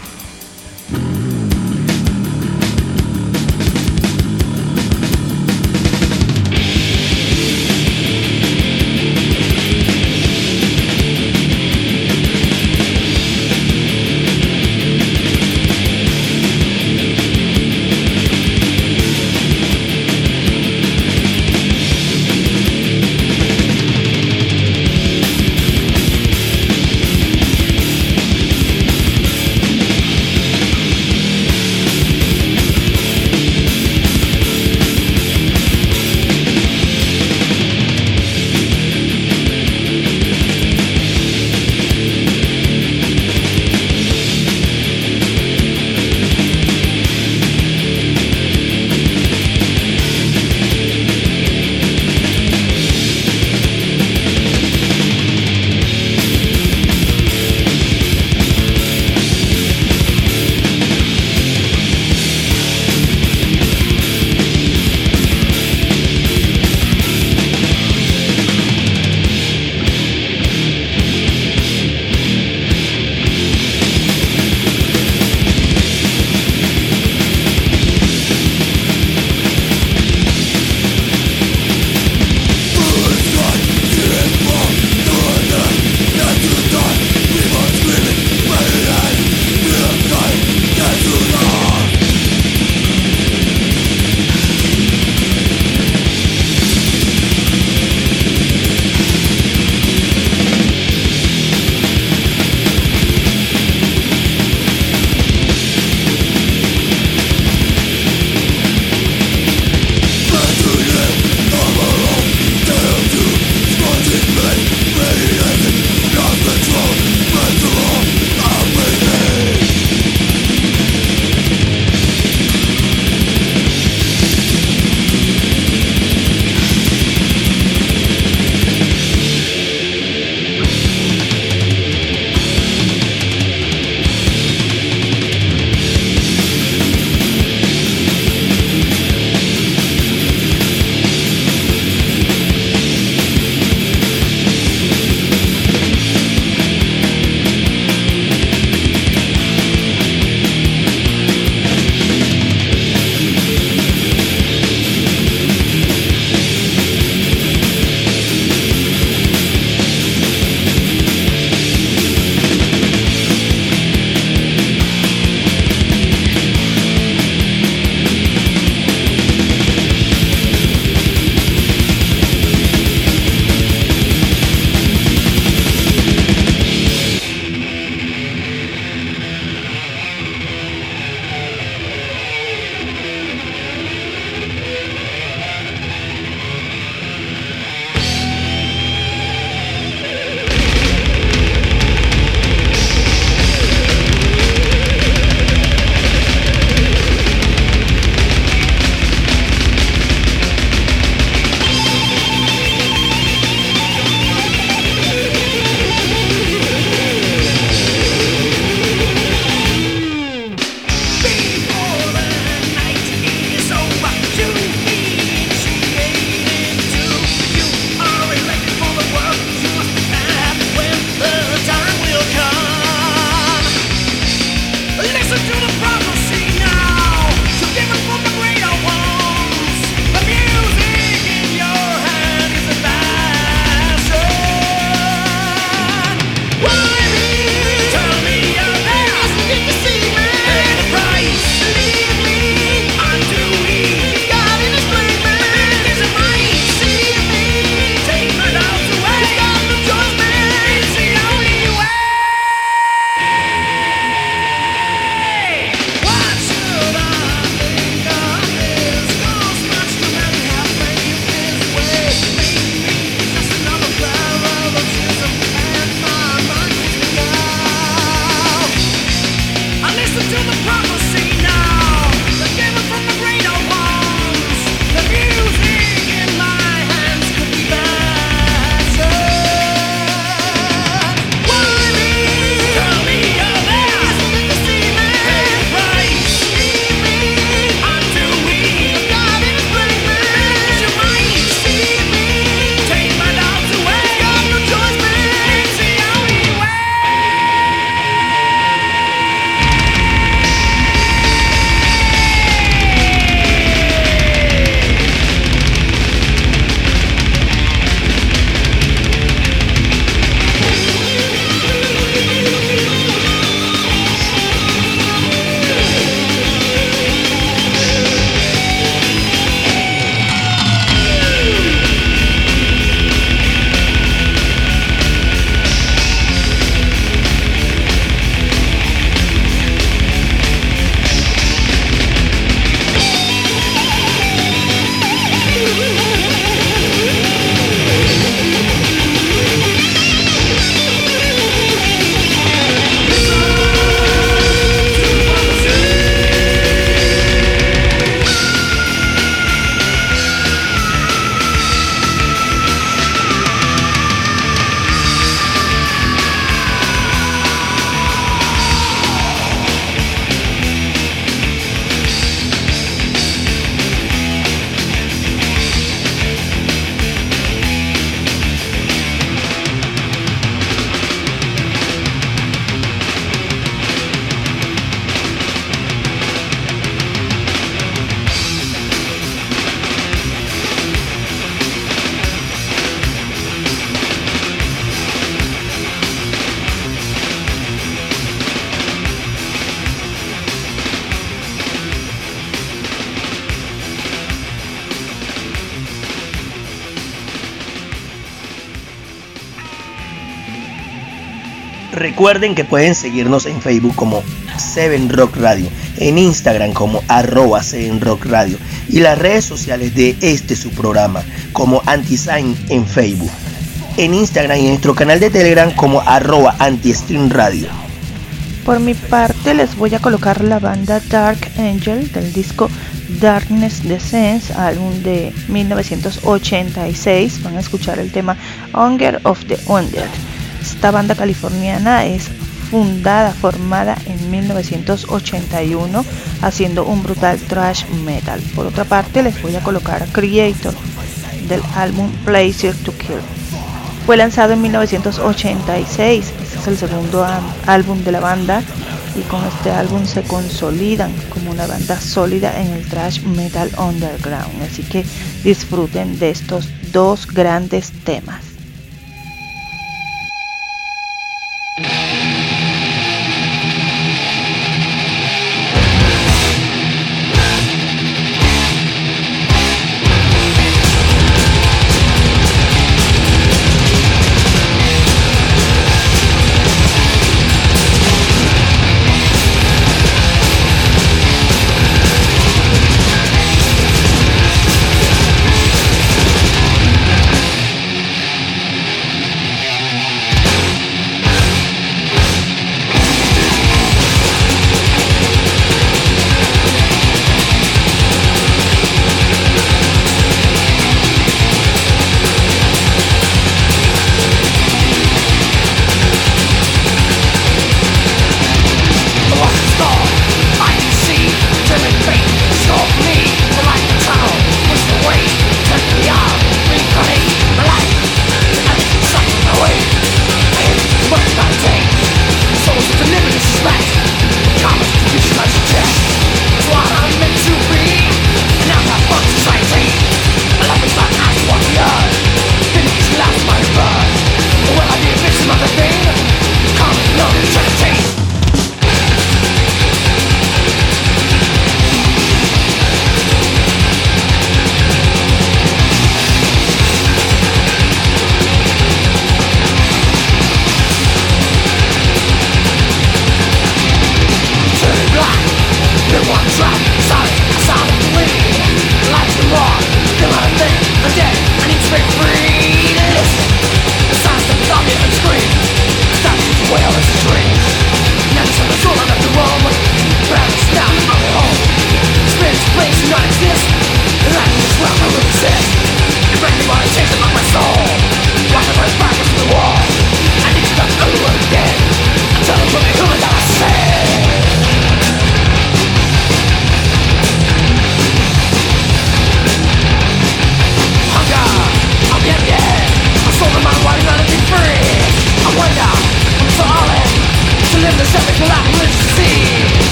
Recuerden que pueden seguirnos en Facebook como 7Rock Radio, en Instagram como @7Rock Radio y las redes sociales de su programa como Antisign en Facebook, en Instagram y en nuestro canal de Telegram como @Antiestream Radio. Por mi parte les voy a colocar la banda Dark Angel del disco Darkness Descends, álbum de 1986. Van a escuchar el tema Hunger of the Undead. Esta banda californiana es formada en 1981, haciendo un brutal thrash metal. Por otra parte les voy a colocar Creator del álbum Pleasure to Kill. Fue lanzado en 1986, este es el segundo álbum de la banda y con este álbum se consolidan como una banda sólida en el thrash metal underground, así que disfruten de estos dos grandes temas.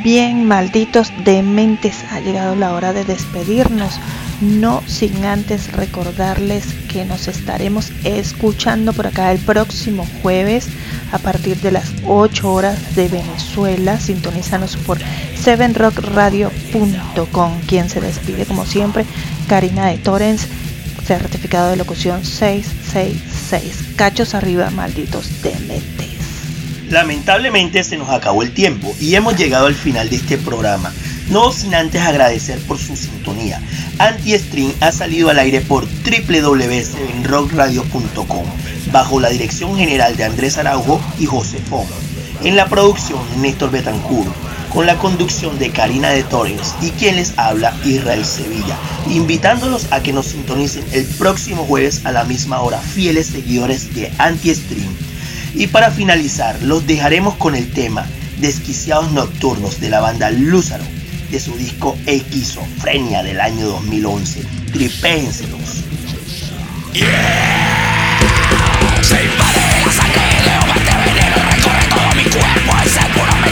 Bien, malditos dementes, ha llegado la hora de despedirnos, no sin antes recordarles que nos estaremos escuchando por acá el próximo jueves a partir de las 8 horas de Venezuela. Sintonízanos por 7rockradio.com. Quien se despide como siempre, Karina de Torrens, certificado de locución 666. Cachos arriba, malditos dementes. Lamentablemente se nos acabó el tiempo y hemos llegado al final de este programa, no sin antes agradecer por su sintonía. Anti-Stream ha salido al aire por www.7rockradio.com bajo la dirección general de Andrés Araujo y José Fon. En la producción, Néstor Betancourt, con la conducción de Karina de Torrens y quien les habla, Israel Sevilla, invitándolos a que nos sintonicen el próximo jueves a la misma hora, fieles seguidores de Anti-Stream. Y para finalizar, los dejaremos con el tema Desquiciados Nocturnos de la banda Lúzaro, de su disco Esquizofrenia del año 2011. Tripéenselos. Se invade la sangre, leo verte veneno, recorre todo mi cuerpo, es el puro